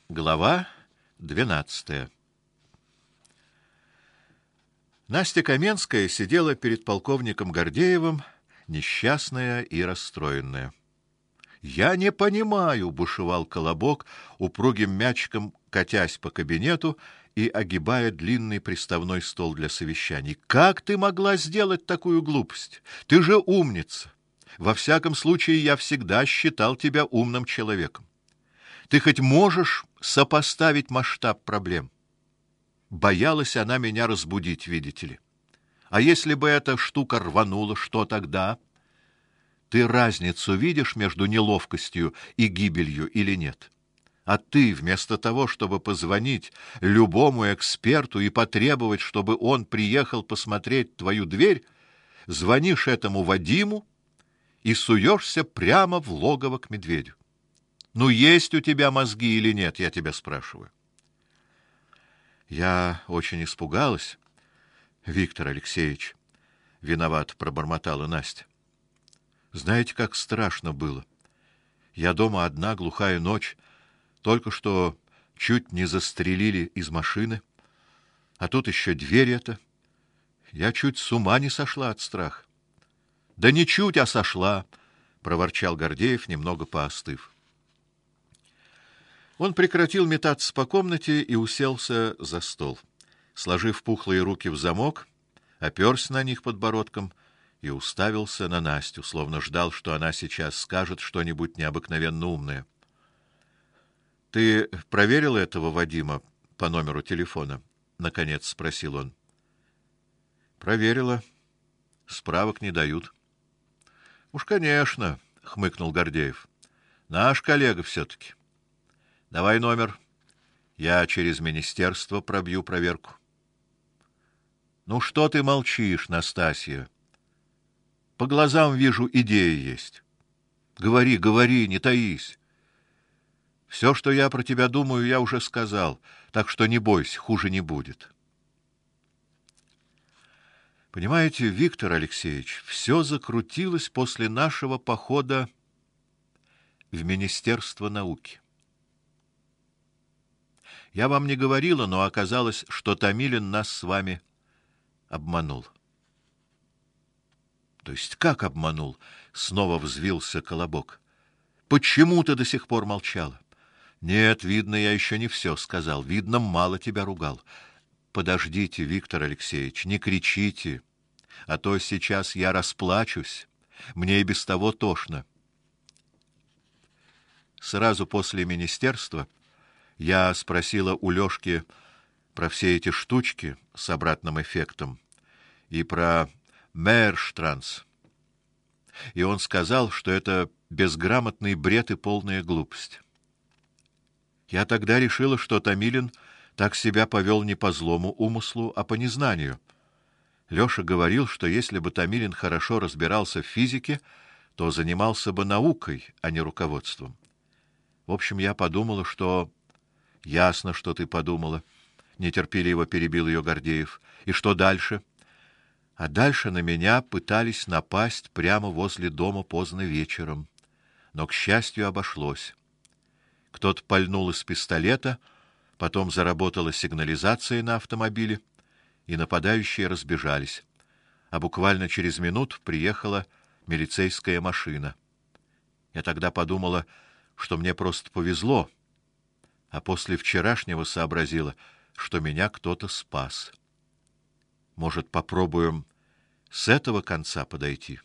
Глава 12. Настя Каменская сидела перед полковником Гордеевым, несчастная и расстроенная. "Я не понимаю", бушевал Колобок, упругим мячиком катясь по кабинету и огибая длинный приставной стол для совещаний. "Как ты могла сделать такую глупость? Ты же умница. Во всяком случае, я всегда считал тебя умным человеком. Ты хоть можешь сопоставить масштаб проблем?" Боялась она меня разбудить, видите ли. А если бы эта штука рванула, что тогда? Ты разницу видишь между неловкостью и гибелью или нет? А ты вместо того, чтобы позвонить любому эксперту и потребовать, чтобы он приехал посмотреть твою дверь, звонишь этому Вадиму и суешься прямо в логово к медведю. Ну, есть у тебя мозги или нет, я тебя спрашиваю. Я очень испугалась, Виктор Алексеевич, виноват пробормотала Настя. Знаете, как страшно было. Я дома одна, глухая ночь, только что чуть не застрелили из машины, а тут еще дверь эта. Я чуть с ума не сошла от страха. Да не чуть, а сошла, проворчал Гордеев, немного поостыв. Он прекратил метаться по комнате и уселся за стол. Сложив пухлые руки в замок, оперся на них подбородком и уставился на Настю, словно ждал, что она сейчас скажет что-нибудь необыкновенно умное. Ты проверил этого Вадима по номеру телефона? Наконец спросил он. Проверила. Справок не дают. Уж, конечно, хмыкнул Гордеев. Наш коллега все-таки. Давай номер. Я через министерство пробью проверку. Ну что ты молчишь, Настасья? По глазам вижу, идея есть. Говори, говори, не таись. Все, что я про тебя думаю, я уже сказал, так что не бойся, хуже не будет. Понимаете, Виктор Алексеевич, все закрутилось после нашего похода в Министерство науки. Я вам не говорила, но оказалось, что Томилин нас с вами обманул. То есть как обманул? Снова взвился Колобок. Почему ты до сих пор молчала? Нет, видно, я еще не все сказал. Видно, мало тебя ругал. Подождите, Виктор Алексеевич, не кричите, а то сейчас я расплачусь. Мне и без того тошно. Сразу после министерства я спросила у Лёшки про все эти штучки с обратным эффектом и про Мейерштранс. И он сказал, что это безграмотный бред и полная глупость. Я тогда решила, что Томилин так себя повел не по злому умыслу, а по незнанию. Лёша говорил, что если бы Томилин хорошо разбирался в физике, то занимался бы наукой, а не руководством. В общем, я подумала, что... Ясно, что ты подумала, нетерпеливо перебил её Гордеев. И что дальше? А дальше на меня пытались напасть прямо возле дома поздно вечером. Но к счастью обошлось. Кто-то пальнул из пистолета, потом заработала сигнализация на автомобиле, и нападающие разбежались. А буквально через минуту приехала милицейская машина. Я тогда подумала, что мне просто повезло. А после вчерашнего сообразила, что меня кто-то спас. Может, попробуем с этого конца подойти?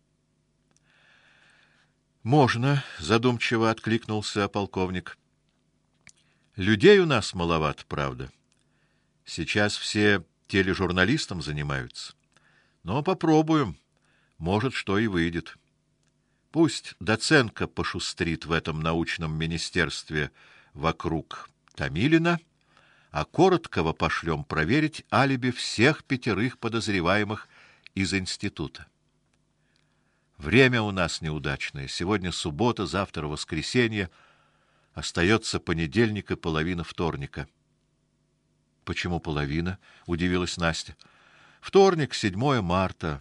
Можно, задумчиво откликнулся полковник. Людей у нас маловато, правда. Сейчас все тележурналистом занимаются. Но попробуем, может, что и выйдет. Пусть Доценко пошустрит в этом научном министерстве вокруг Томилина, а Короткова пошлем проверить алиби всех 5 подозреваемых из института. Время у нас неудачное. Сегодня суббота, завтра воскресенье, остается понедельник и половина вторника. Почему половина? Удивилась Настя. Вторник, 7 марта,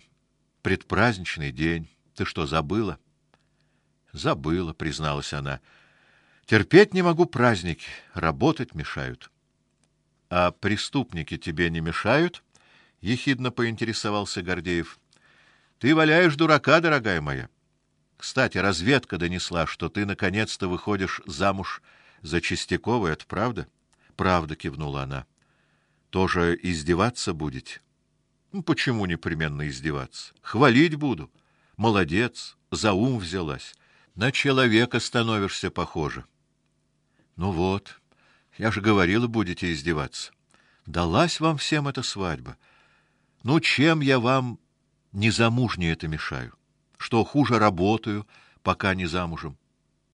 предпраздничный день. Ты что, забыла? Забыла, призналась она. Терпеть не могу праздники, работать мешают. А преступники тебе не мешают? Ехидно поинтересовался Гордеев. Ты валяешь дурака, дорогая моя. Кстати, разведка донесла, что ты наконец-то выходишь замуж за Чистякова, это правда? Правда, кивнула она. Тоже издеваться будете? Ну, почему непременно издеваться? Хвалить буду. Молодец, за ум взялась. На человека становишься похожа. Ну вот, я же говорила, будете издеваться. Далась вам всем эта свадьба. Ну чем я вам незамужней это мешаю? Что хуже работаю, пока не замужем?